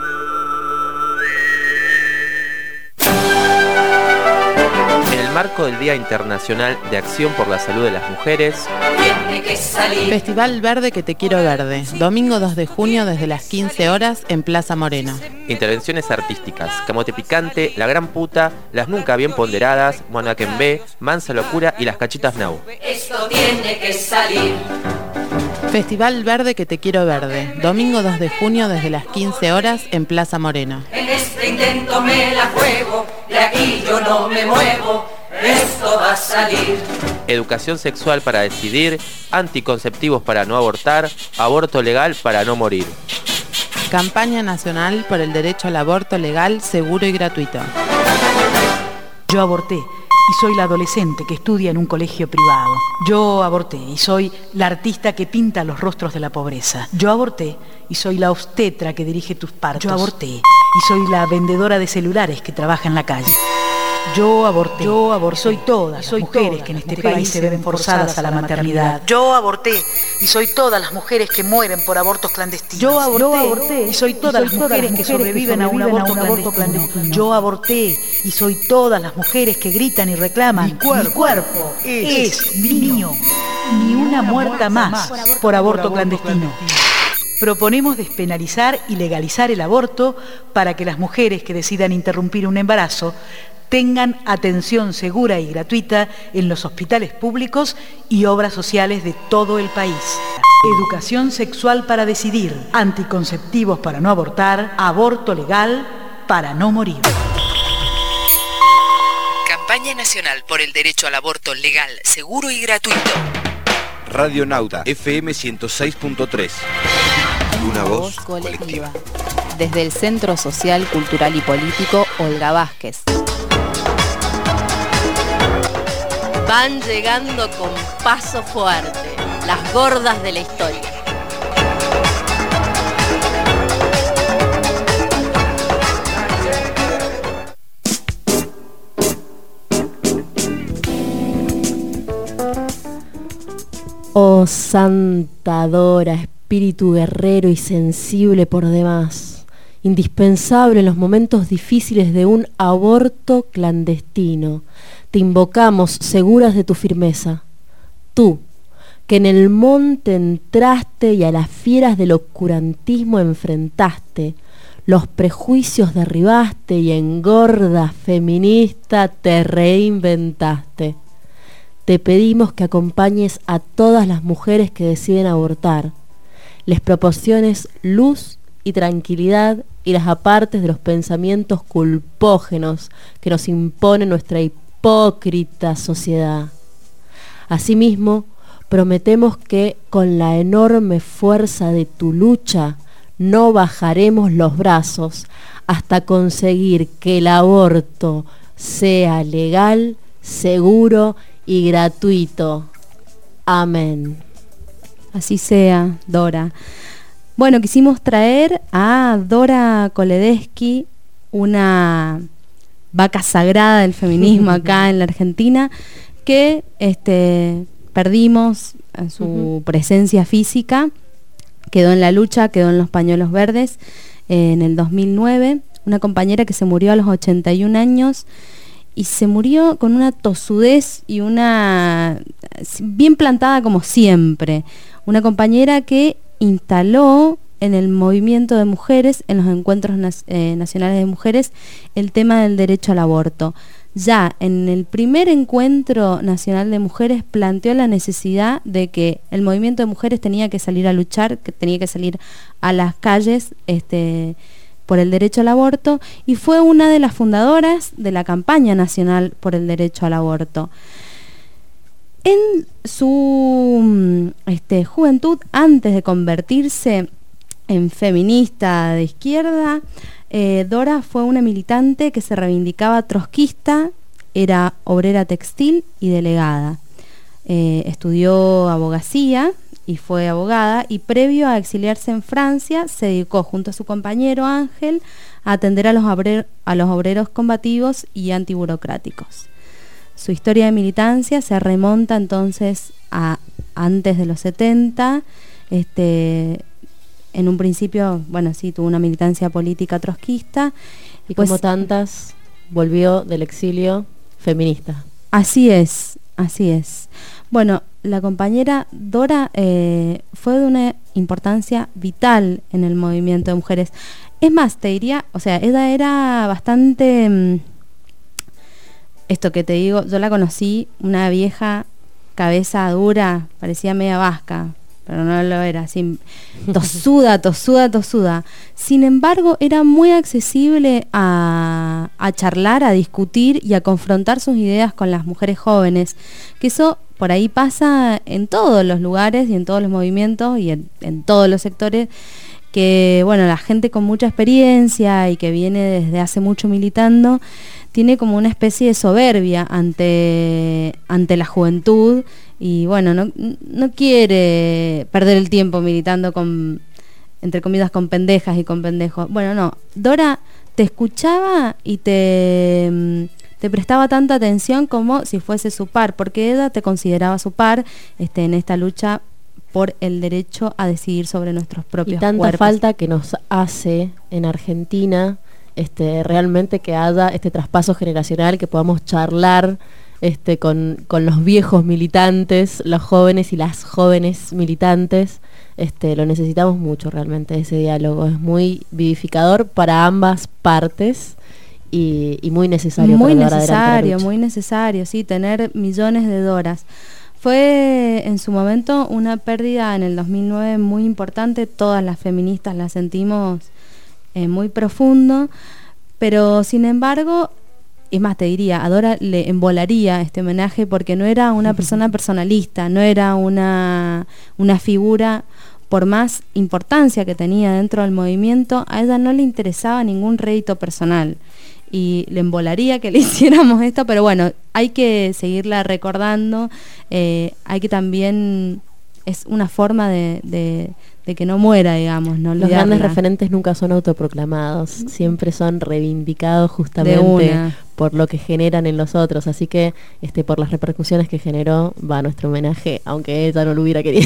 En el marco del Día Internacional de Acción por la Salud de las Mujeres, Festival Verde que te quiero verde, domingo 2 de junio desde las 15 horas en Plaza Moreno. intervenciones artísticas, Camote Picante, La Gran Puta, Las Nunca Bien Ponderadas, Monaquembé, Mansa Locura y Las Cachitas Now. Esto tiene que salir. Festival Verde que te quiero verde, domingo 2 de junio desde las 15 horas en Plaza Moreno. En este intento me la juego, de aquí yo no me muevo. esto va a salir. Educación sexual para decidir, anticonceptivos para no abortar, aborto legal para no morir. Campaña nacional por el derecho al aborto legal, seguro y gratuito. Yo aborté y soy la adolescente que estudia en un colegio privado. Yo aborté y soy la artista que pinta los rostros de la pobreza. Yo aborté y soy la obstetra que dirige tus partos. Yo aborté y soy la vendedora de celulares que trabaja en la calle. Yo aborté. Soy todas las mujeres que en este país se ven forzadas a la maternidad. Yo aborté y soy todas las mujeres que mueren por abortos clandestinos. Yo aborté y soy todas las mujeres que sobreviven a un aborto clandestino. Yo aborté y soy todas las mujeres que gritan y reclaman: mi cuerpo es mío. Ni una muerta más por aborto clandestino. Proponemos despenalizar y legalizar el aborto para que las mujeres que decidan interrumpir un embarazo tengan atención segura y gratuita en los hospitales públicos y obras sociales de todo el país. Educación sexual para decidir, anticonceptivos para no abortar, aborto legal para no morir. Campaña Nacional por el Derecho al Aborto Legal, Seguro y Gratuito. Radio Nauta, FM 106.3. Una voz colectiva. Desde el Centro Social, Cultural y Político Olga Vázquez. Van llegando con paso fuerte, las gordas de la historia. Oh Santa Dora, espíritu guerrero y sensible por demás, indispensable en los momentos difíciles de un aborto clandestino. Te invocamos, seguras de tu firmeza. Tú, que en el monte entraste y a las fieras del oscurantismo enfrentaste, los prejuicios derribaste y en gorda feminista te reinventaste. Te pedimos que acompañes a todas las mujeres que deciden abortar, les proporciones luz y tranquilidad y las apartes de los pensamientos culpógenos que nos impone nuestra hipócrita sociedad. Asimismo, prometemos que con la enorme fuerza de tu lucha no bajaremos los brazos hasta conseguir que el aborto sea legal, seguro y gratuito. Amén. Así sea, Dora. Bueno, quisimos traer a Dora Koledesky, una vaca sagrada del feminismo acá en la Argentina, que perdimos su presencia física, quedó en la lucha, quedó en los pañuelos verdes en el 2009, una compañera que se murió a los 81 años y se murió con una tosudez y una bien plantada como siempre, una compañera que instaló en el movimiento de mujeres, en los encuentros nacionales de mujeres, el tema del derecho al aborto. Ya en el primer encuentro nacional de mujeres planteó la necesidad de que el movimiento de mujeres tenía que salir a luchar, que tenía que salir a las calles por el derecho al aborto, y fue una de las fundadoras de la campaña nacional por el derecho al aborto. En su juventud, antes de convertirse en feminista de izquierda, Dora fue una militante que se reivindicaba trotskista, era obrera textil y delegada. Estudió abogacía y fue abogada, y previo a exiliarse en Francia se dedicó junto a su compañero Ángel a atender a los obreros combativos y antiburocráticos. Su historia de militancia se remonta entonces a antes de los 70. En un principio, bueno, sí, tuvo una militancia política trotskista. Y como tantas, volvió del exilio feminista. Así es, así es. Bueno, la compañera Dora fue de una importancia vital en el movimiento de mujeres. Es más, te diría, o sea, ella era bastante... esto que te digo, yo la conocí, una vieja cabeza dura, parecía media vasca, pero no lo era, así, tosuda. Sin embargo, era muy accesible a charlar, a discutir y a confrontar sus ideas con las mujeres jóvenes, que eso por ahí pasa en todos los lugares y en todos los movimientos y en todos los sectores, que bueno, la gente con mucha experiencia y que viene desde hace mucho militando, tiene como una especie de soberbia ante la juventud y bueno, no quiere perder el tiempo militando con, entre comillas, con pendejas y con pendejos. Bueno, no, Dora te escuchaba y te prestaba tanta atención como si fuese su par, porque ella te consideraba su par en esta lucha por el derecho a decidir sobre nuestros propios cuerpos. Y tanta falta que nos hace en Argentina realmente que haya este traspaso generacional, que podamos charlar con los viejos militantes, los jóvenes y las jóvenes militantes. Lo necesitamos mucho realmente, ese diálogo es muy vivificador para ambas partes y muy necesario. Muy necesario, sí, tener millones de Doras. Fue en su momento una pérdida en el 2009 muy importante, todas las feministas la sentimos muy profundo, pero sin embargo, es más, te diría, a Dora le embolaría este homenaje porque no era una persona personalista, no era una figura, por más importancia que tenía dentro del movimiento, a ella no le interesaba ningún rédito personal. Y le embolaría que le hiciéramos esto, pero bueno, hay que seguirla recordando, hay que también, es una forma de que no muera, digamos, no olvidarla. Los grandes referentes nunca son autoproclamados, siempre son reivindicados justamente por lo que generan en los otros, así que por las repercusiones que generó va nuestro homenaje, aunque ella no lo hubiera querido.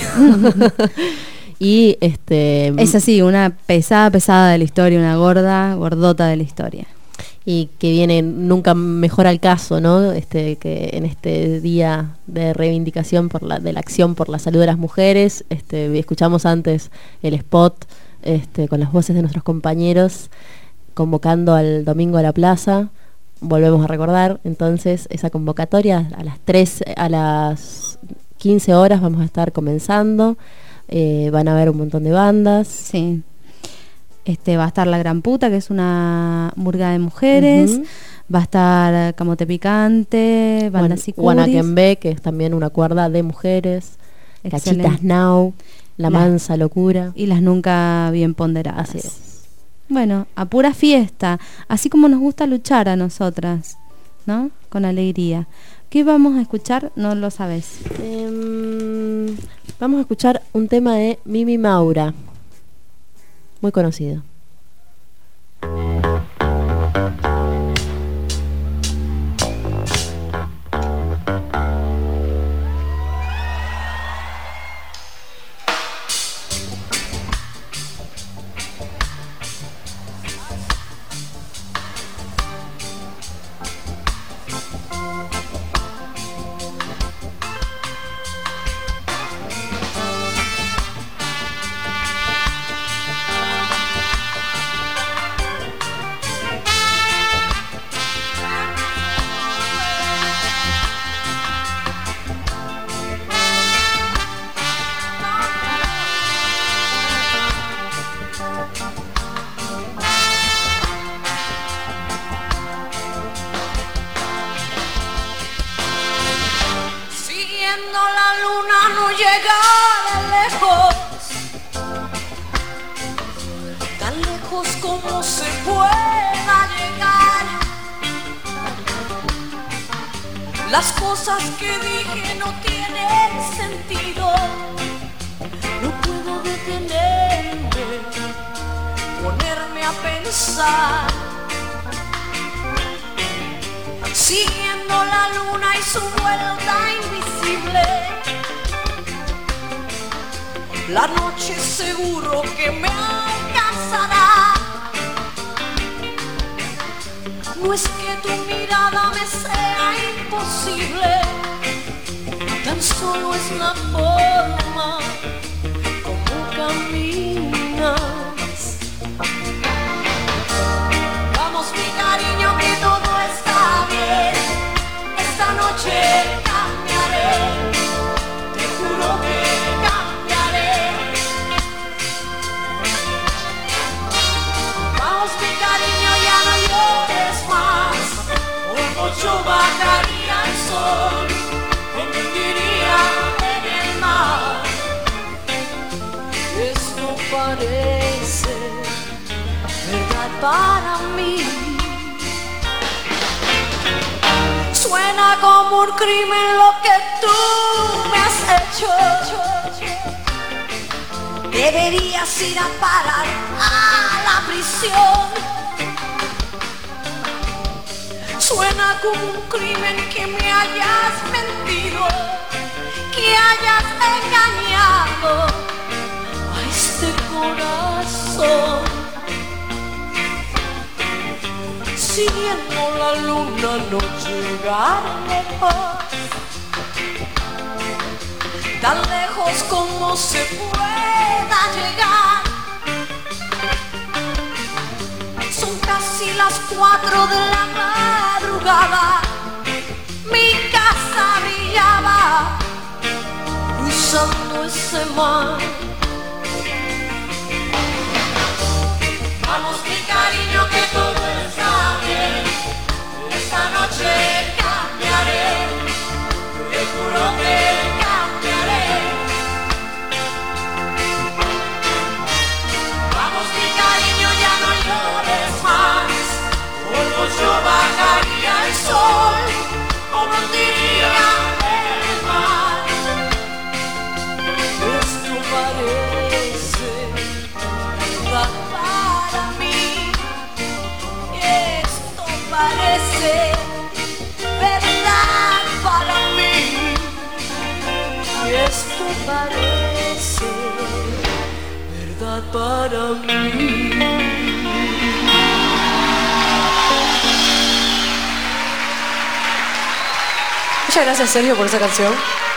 Y es así, una pesada de la historia, una gordota de la historia. Y que viene nunca mejor al caso, ¿no? Que en este día de reivindicación de la acción por la salud de las mujeres, escuchamos antes el spot con las voces de nuestros compañeros convocando al domingo a la plaza. Volvemos a recordar entonces esa convocatoria a las 15 horas vamos a estar comenzando. Van a haber un montón de bandas. Sí. Va a estar La Gran Puta, que es una murga de mujeres. Va a estar Camote Picante, Banda Sicuris, Guanaquembé, que es también una cuerda de mujeres. Excelente. Cachitas Now, La Mansa Locura. Y las Nunca Bien Ponderadas. Así es. Bueno, a pura fiesta, así como nos gusta luchar a nosotras, ¿no? Con alegría. ¿Qué vamos a escuchar? No lo sabes. Vamos a escuchar un tema de Mimi Maura, muy conocido. Como se pueda llegar, las cosas que dije no tienen sentido, no puedo detenerme, ponerme a pensar, siguiendo la luna y su vuelta invisible, la noche seguro que me alcanzará. No es que tu mirada me sea imposible, tan solo es la forma como caminas. Vamos mi cariño, que todo está bien, esta noche cambiaré, te juro que cambiaré. bajaría el sol, me hundiría en el mar. Esto parece verdad para mí. Suena como un crimen lo que tú me has hecho. Deberías ir a parar a la prisión. Suena como un crimen que me hayas mentido, que hayas engañado a este corazón. Siguiendo la luna no llegaremos tan lejos como se pueda llegar. Son casi las 4 de la madrugada, mi casa brillaba cruzando ese mar. Vamos mi cariño que todo está bien, esta noche cambiaré, te juro que cambiaré. Vamos mi cariño, ya no llores más, polvo yo bajaría el sol, o me hundiría en el mar. Esto parece verdad para mí, esto parece verdad para mí, y esto parece verdad para mí. Muchas gracias, Sergio, por esa canción.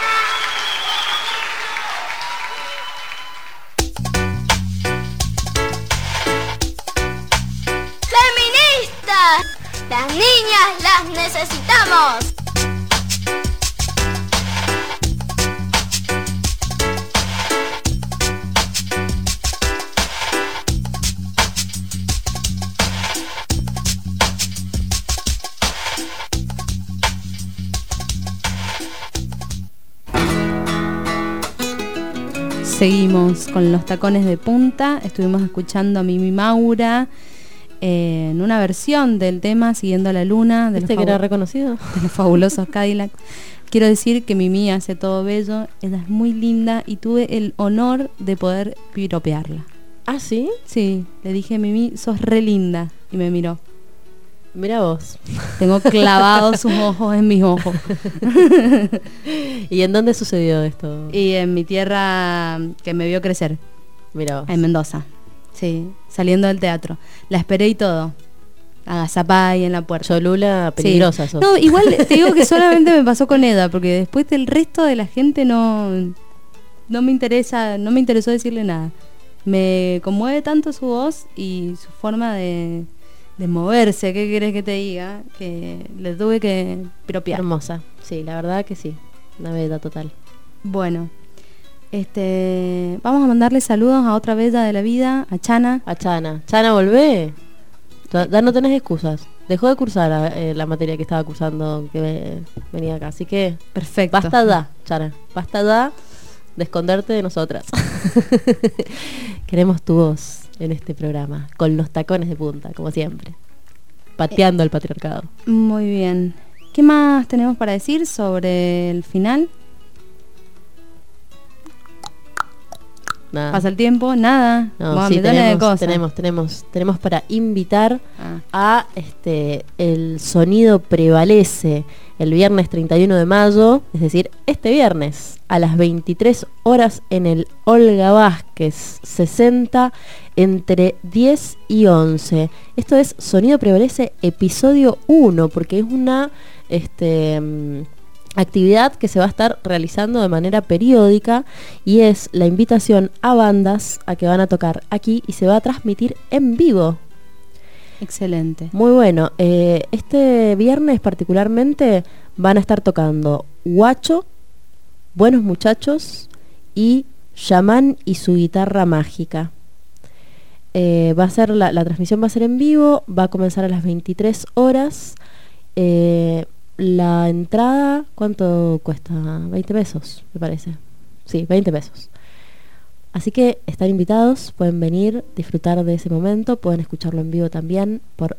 ¡Feministas! ¡Las niñas las necesitamos! Seguimos con los tacones de punta. Estuvimos escuchando a Mimi Maura en una versión del tema Siguiendo la Luna de ¿Viste que era reconocido? De los fabulosos Cadillacs. Quiero decir que Mimi hace todo bello, ella es muy linda y tuve el honor de poder piropearla. ¿Ah, sí? Sí, le dije, Mimi, sos re linda, y me miró. Mira vos. Tengo clavados sus ojos en mis ojos. ¿Y en dónde sucedió esto? Y en mi tierra que me vio crecer. Mira vos. En Mendoza. Sí, saliendo del teatro. La esperé y todo. Agazapada ahí en la puerta. Cholula peligrosa. Sí. No, igual te digo que solamente me pasó con Eda, porque después del resto de la gente no me interesó decirle nada. Me conmueve tanto su voz y su forma de moverse, ¿qué querés que te diga? Que le tuve que piropear. Hermosa, sí, la verdad que sí, una bella total. Bueno, vamos a mandarle saludos a otra bella de la vida, a Chana. A Chana. Chana, volvé. Ya no tenés excusas. Dejó de cursar la materia que estaba cursando, que venía acá, así que... Perfecto. Basta ya, Chana, basta ya de esconderte de nosotras. Queremos tu voz en este programa, con los tacones de punta, como siempre, pateando al patriarcado. Muy bien. ¿Qué más tenemos para decir sobre el final? Nada. ¿Pasa el tiempo? Nada. No, sí, tenemos para invitar a el sonido prevalece el viernes 31 de mayo, es decir, este viernes a las 23 horas en el Olga Vázquez 60 entre 10 y 11. Esto es Sonido Prevalece episodio 1, porque es una actividad que se va a estar realizando de manera periódica y es la invitación a bandas a que van a tocar aquí y se va a transmitir en vivo. Excelente. Muy bueno. Este viernes particularmente van a estar tocando Guacho, Buenos Muchachos y Yaman y su guitarra mágica. Va a ser la transmisión va a ser en vivo, va a comenzar a las 23 horas. la entrada, ¿cuánto cuesta? 20 pesos, me parece. Sí, 20 pesos. Así que están invitados, pueden venir, disfrutar de ese momento, pueden escucharlo en vivo también por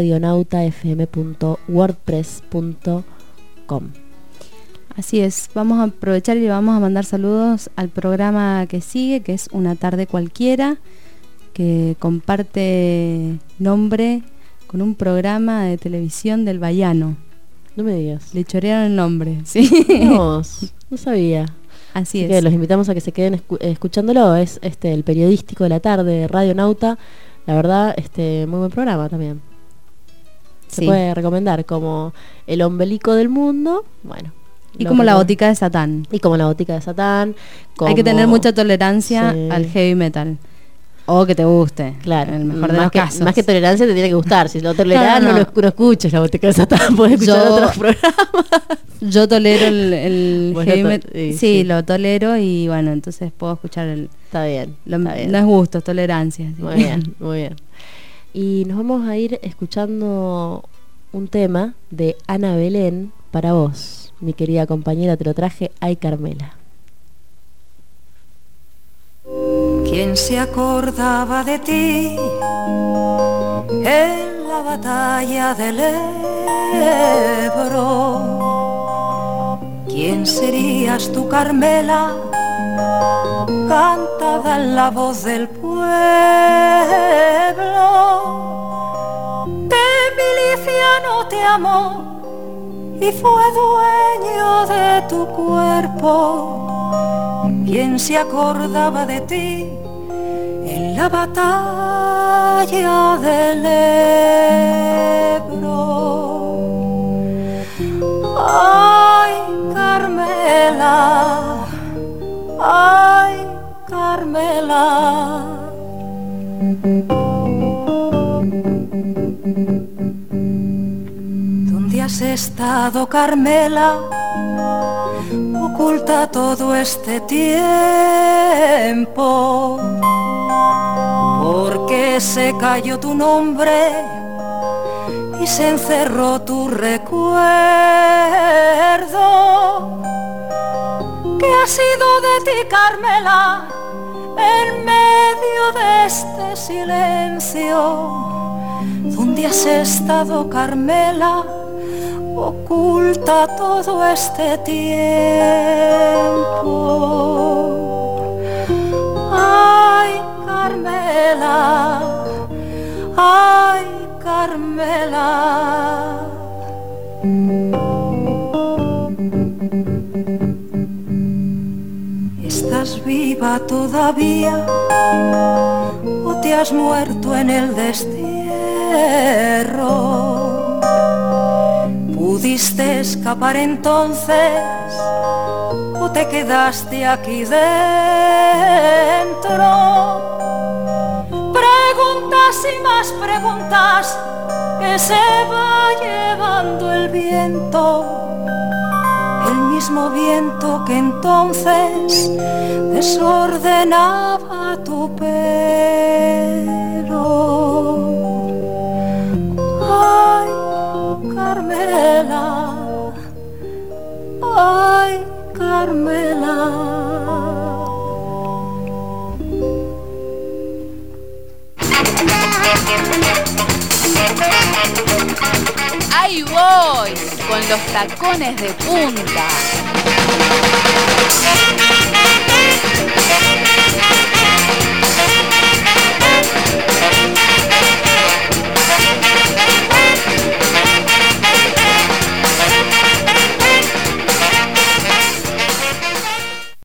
radionautafm.wordpress.com. Así es, vamos a aprovechar y vamos a mandar saludos al programa que sigue, que es Una tarde cualquiera, que comparte nombre con un programa de televisión del Bahiano. No me digas. Le chorearon el nombre, ¿sí? No sabía. Así es. Que los invitamos a que se queden escuchándolo. Es el periodístico de la tarde de Radio Nauta. La verdad, muy buen programa también. Se puede recomendar como el ombelico del mundo. Bueno. Y como la botica de Satán. Y como la botica de Satán. Hay que tener mucha tolerancia al heavy metal. O que te guste. Claro. En el mejor de los casos. Más que tolerancia te tiene que gustar. Si lo tolerás, no escuches la botica de Satán. Puedes escuchar otros programas. Yo tolero el heavy metal. Sí, lo tolero y bueno, entonces puedo escuchar el... Está bien. No es gusto, es tolerancia. Muy bien, muy bien. Y nos vamos a ir escuchando un tema de Ana Belén para vos, mi querida compañera, te lo traje. Ay, Carmela. ¿Quién se acordaba de ti en la batalla del Ebro? ¿Quién serías tú, Carmela, cantada en la voz del pueblo? Que miliciano te amó y fue dueño de tu cuerpo. ¿Quién se acordaba de ti en la batalla del Ebro? Ay, Carmela, ay, Carmela. ¿Dónde has estado, Carmela? Oculta todo este tiempo, porque se cayó tu nombre y se encerró tu recuerdo. ¿Qué ha sido de ti, Carmela, en medio de este silencio? ¿Dónde has estado, Carmela? Oculta todo este tiempo. Ay, Carmela, ay, Carmela. ¿Estás viva todavía o te has muerto en el destierro? ¿Pudiste escapar entonces o te quedaste aquí dentro? Preguntas y más preguntas que se va llevando el viento, el mismo viento que entonces desordenaba tu pelo. Ay, Carmela, ay, Carmela. Ahí voy, con los tacones de punta.